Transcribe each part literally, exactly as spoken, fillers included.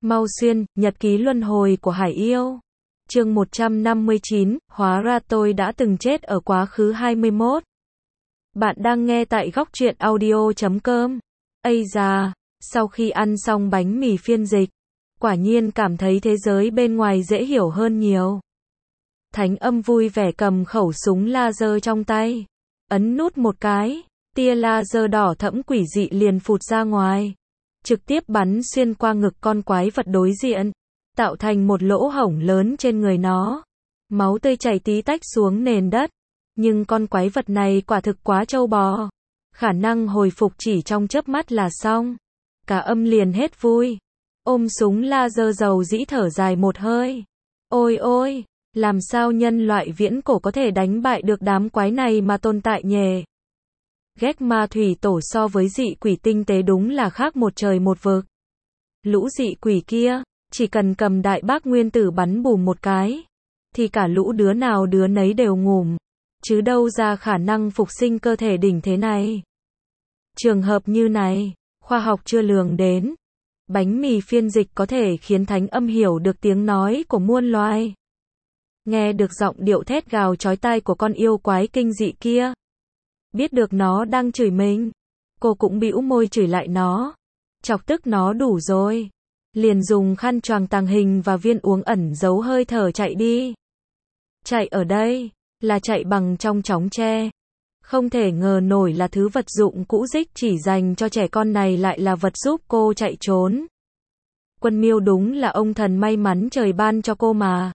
Mau xuyên, nhật ký luân hồi của Hải Yêu. Chương một trăm năm mươi chín, hóa ra tôi đã từng chết ở quá khứ hai mươi mốt. Bạn đang nghe tại góc truyện audio chấm com. Ây da, sau khi ăn xong bánh mì phiên dịch, quả nhiên cảm thấy thế giới bên ngoài dễ hiểu hơn nhiều. Thánh Âm vui vẻ cầm khẩu súng laser trong tay, ấn nút một cái, tia laser đỏ thẫm quỷ dị liền phụt ra ngoài, trực tiếp bắn xuyên qua ngực con quái vật đối diện, tạo thành một lỗ hổng lớn trên người nó. Máu tươi chảy tí tách xuống nền đất, nhưng con quái vật này quả thực quá trâu bò, khả năng hồi phục chỉ trong chớp mắt là xong. Cả Âm liền hết vui, ôm súng laser dầu dĩ thở dài một hơi. Ôi ôi, làm sao nhân loại viễn cổ có thể đánh bại được đám quái này mà tồn tại nhề. Ghét ma thủy tổ so với dị quỷ tinh tế đúng là khác một trời một vực. Lũ dị quỷ kia, chỉ cần cầm đại bác nguyên tử bắn bùm một cái, thì cả lũ đứa nào đứa nấy đều ngủm, chứ đâu ra khả năng phục sinh cơ thể đỉnh thế này. Trường hợp như này, khoa học chưa lường đến. Bánh mì phiên dịch có thể khiến Thánh Âm hiểu được tiếng nói của muôn loài. Nghe được giọng điệu thét gào chói tai của con yêu quái kinh dị kia, biết được nó đang chửi mình, cô cũng bĩu môi chửi lại nó, chọc tức nó đủ rồi, liền dùng khăn choàng tàng hình và viên uống ẩn giấu hơi thở chạy đi. Chạy ở đây, là chạy bằng trong chóng tre. Không thể ngờ nổi là thứ vật dụng cũ rích chỉ dành cho trẻ con này lại là vật giúp cô chạy trốn. Quân Miêu đúng là ông thần may mắn trời ban cho cô mà.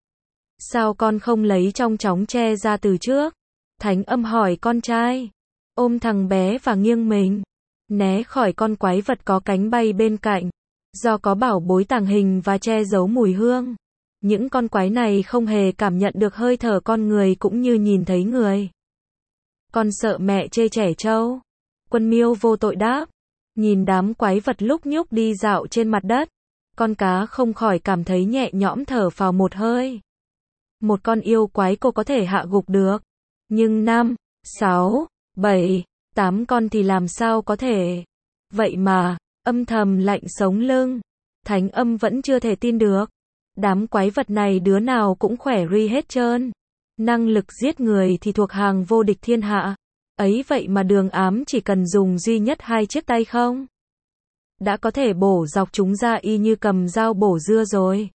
Sao con không lấy trong chóng tre ra từ trước? Thánh Âm hỏi con trai, ôm thằng bé và nghiêng mình, né khỏi con quái vật có cánh bay bên cạnh. Do có bảo bối tàng hình và che giấu mùi hương, những con quái này không hề cảm nhận được hơi thở con người cũng như nhìn thấy người. Con sợ mẹ chê trẻ trâu. Quân Miêu vô tội đáp. Nhìn đám quái vật lúc nhúc đi dạo trên mặt đất, con cá không khỏi cảm thấy nhẹ nhõm thở phào một hơi. Một con yêu quái cô có thể hạ gục được, nhưng năm, sáu, bảy, tám con thì làm sao có thể. Vậy mà, âm thầm lạnh sống lưng. Thánh Âm vẫn chưa thể tin được. Đám quái vật này đứa nào cũng khỏe ri hết trơn. Năng lực giết người thì thuộc hàng vô địch thiên hạ. Ấy vậy mà Đường Ám chỉ cần dùng duy nhất hai chiếc tay không, đã có thể bổ dọc chúng ra y như cầm dao bổ dưa rồi.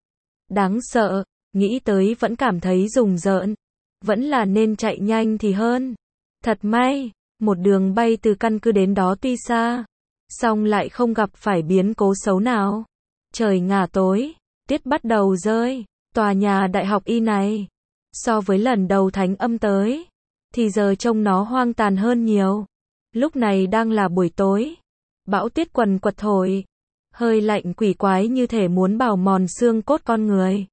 Đáng sợ, nghĩ tới vẫn cảm thấy rùng rợn. Vẫn là nên chạy nhanh thì hơn. Thật may, một đường bay từ căn cứ đến đó tuy xa, song lại không gặp phải biến cố xấu nào. Trời ngả tối, tiết bắt đầu rơi. Tòa nhà đại học y này, so với lần đầu Thánh Âm tới, thì giờ trông nó hoang tàn hơn nhiều. Lúc này đang là buổi tối, bão tuyết quần quật thổi, hơi lạnh quỷ quái như thể muốn bào mòn xương cốt con người.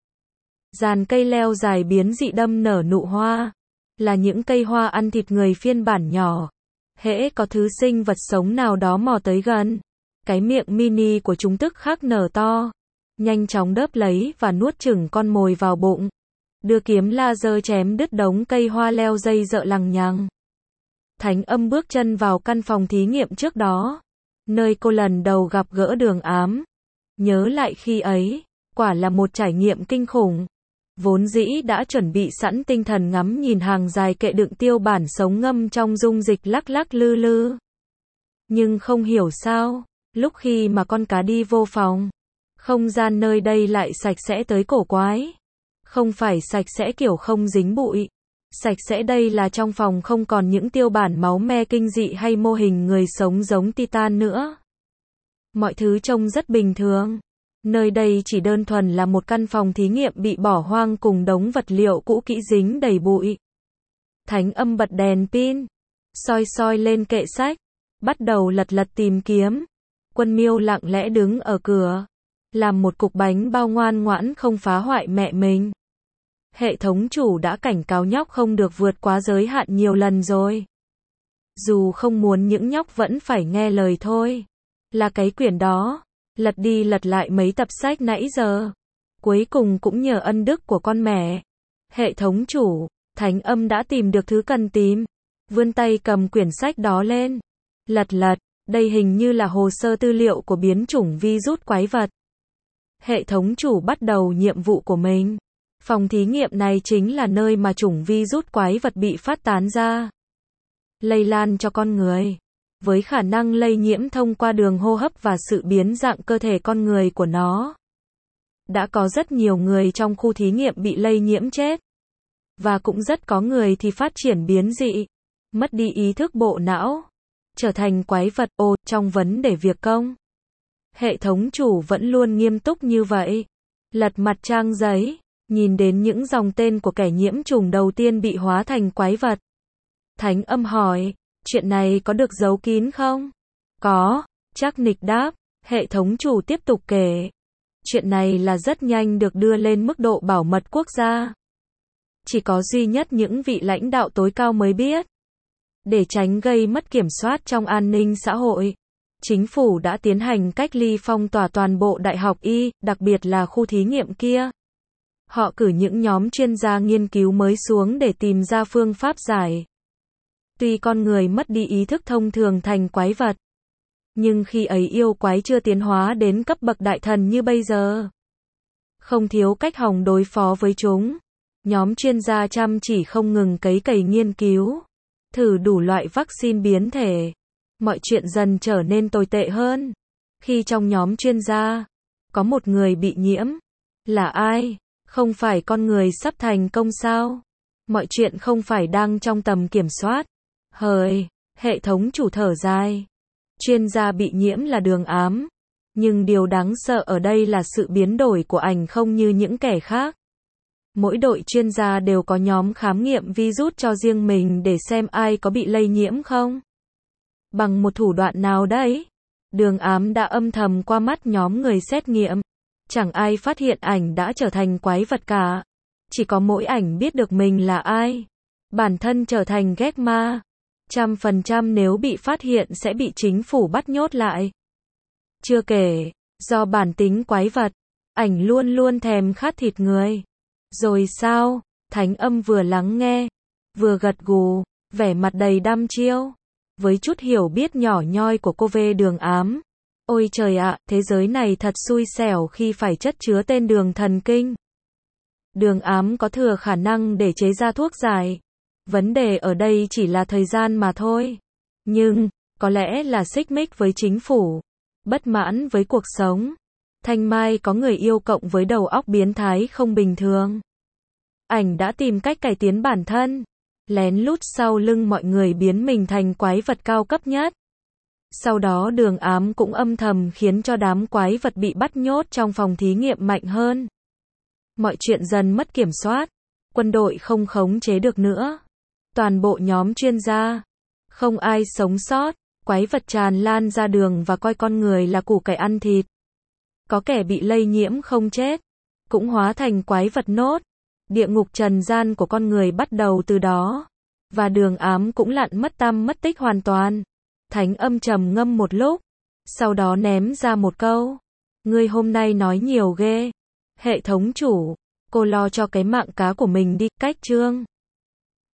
Dàn cây leo dài biến dị đâm nở nụ hoa, là những cây hoa ăn thịt người phiên bản nhỏ. Hễ có thứ sinh vật sống nào đó mò tới gần, cái miệng mini của chúng tức khắc nở to, nhanh chóng đớp lấy và nuốt chửng con mồi vào bụng. Đưa kiếm laser chém đứt đống cây hoa leo dây dợ lằng nhằng. Thánh Âm bước chân vào căn phòng thí nghiệm trước đó, nơi cô lần đầu gặp gỡ Đường Ám. Nhớ lại khi ấy, quả là một trải nghiệm kinh khủng. Vốn dĩ đã chuẩn bị sẵn tinh thần ngắm nhìn hàng dài kệ đựng tiêu bản sống ngâm trong dung dịch lắc lắc lư lư. Nhưng không hiểu sao, lúc khi mà con cá đi vô phòng, không gian nơi đây lại sạch sẽ tới cổ quái. Không phải sạch sẽ kiểu không dính bụi. Sạch sẽ đây là trong phòng không còn những tiêu bản máu me kinh dị hay mô hình người sống giống Titan nữa. Mọi thứ trông rất bình thường. Nơi đây chỉ đơn thuần là một căn phòng thí nghiệm bị bỏ hoang cùng đống vật liệu cũ kỹ dính đầy bụi. Thánh Âm bật đèn pin, soi soi lên kệ sách, bắt đầu lật lật tìm kiếm. Quân Miêu lặng lẽ đứng ở cửa, làm một cục bánh bao ngoan ngoãn không phá hoại mẹ mình. Hệ thống chủ đã cảnh cáo nhóc không được vượt quá giới hạn nhiều lần rồi. Dù không muốn những nhóc vẫn phải nghe lời thôi. Là cái quyển đó, lật đi lật lại mấy tập sách nãy giờ. Cuối cùng cũng nhờ ân đức của con mẹ. Hệ thống chủ, Thánh Âm đã tìm được thứ cần tìm. Vươn tay cầm quyển sách đó lên. Lật lật, đây hình như là hồ sơ tư liệu của biến chủng virus quái vật. Hệ thống chủ bắt đầu nhiệm vụ của mình. Phòng thí nghiệm này chính là nơi mà chủng virus quái vật bị phát tán ra, lây lan cho con người. Với khả năng lây nhiễm thông qua đường hô hấp và sự biến dạng cơ thể con người của nó, đã có rất nhiều người trong khu thí nghiệm bị lây nhiễm chết. Và cũng rất có người thì phát triển biến dị, mất đi ý thức bộ não, trở thành quái vật. Ồ, trong vấn đề việc công, hệ thống chủ vẫn luôn nghiêm túc như vậy. Lật mặt trang giấy, nhìn đến những dòng tên của kẻ nhiễm trùng đầu tiên bị hóa thành quái vật. Thánh âm hỏi, chuyện này có được giấu kín không? Có, chắc nịch đáp. Hệ thống chủ tiếp tục kể. Chuyện này là rất nhanh được đưa lên mức độ bảo mật quốc gia. Chỉ có duy nhất những vị lãnh đạo tối cao mới biết. Để tránh gây mất kiểm soát trong an ninh xã hội, chính phủ đã tiến hành cách ly phong tỏa toàn bộ đại học Y, đặc biệt là khu thí nghiệm kia. Họ cử những nhóm chuyên gia nghiên cứu mới xuống để tìm ra phương pháp giải. Tuy con người mất đi ý thức thông thường thành quái vật, nhưng khi ấy yêu quái chưa tiến hóa đến cấp bậc đại thần như bây giờ. Không thiếu cách hòng đối phó với chúng. Nhóm chuyên gia chăm chỉ không ngừng cấy cày nghiên cứu, thử đủ loại vaccine biến thể. Mọi chuyện dần trở nên tồi tệ hơn. Khi trong nhóm chuyên gia, có một người bị nhiễm. Là ai? Không phải con người sắp thành công sao? Mọi chuyện không phải đang trong tầm kiểm soát. Hời, hệ thống chủ thở dài. Chuyên gia bị nhiễm là đường ám. Nhưng điều đáng sợ ở đây là sự biến đổi của ảnh không như những kẻ khác. Mỗi đội chuyên gia đều có nhóm khám nghiệm virus cho riêng mình để xem ai có bị lây nhiễm không. Bằng một thủ đoạn nào đấy, đường ám đã âm thầm qua mắt nhóm người xét nghiệm. Chẳng ai phát hiện ảnh đã trở thành quái vật cả. Chỉ có mỗi ảnh biết được mình là ai. Bản thân trở thành ghét ma. Trăm phần trăm nếu bị phát hiện sẽ bị chính phủ bắt nhốt lại. Chưa kể, do bản tính quái vật, ảnh luôn luôn thèm khát thịt người. Rồi sao? Thánh âm vừa lắng nghe, vừa gật gù, vẻ mặt đầy đăm chiêu. Với chút hiểu biết nhỏ nhoi của cô về đường ám. Ôi trời ạ, thế giới này thật xui xẻo khi phải chất chứa tên đường thần kinh. Đường ám có thừa khả năng để chế ra thuốc giải. Vấn đề ở đây chỉ là thời gian mà thôi. Nhưng, có lẽ là xích mích với chính phủ. Bất mãn với cuộc sống. Thanh Mai có người yêu cộng với đầu óc biến thái không bình thường. Ảnh đã tìm cách cải tiến bản thân. Lén lút sau lưng mọi người biến mình thành quái vật cao cấp nhất. Sau đó đường ám cũng âm thầm khiến cho đám quái vật bị bắt nhốt trong phòng thí nghiệm mạnh hơn. Mọi chuyện dần mất kiểm soát. Quân đội không khống chế được nữa. Toàn bộ nhóm chuyên gia. Không ai sống sót. Quái vật tràn lan ra đường và coi con người là củ cải ăn thịt. Có kẻ bị lây nhiễm không chết, cũng hóa thành quái vật nốt. Địa ngục trần gian của con người bắt đầu từ đó. Và đường ám cũng lặn mất tăm mất tích hoàn toàn. Thánh âm trầm ngâm một lúc. Sau đó ném ra một câu. Ngươi hôm nay nói nhiều ghê. Hệ thống chủ, cô lo cho cái mạng cá của mình đi. Cách chương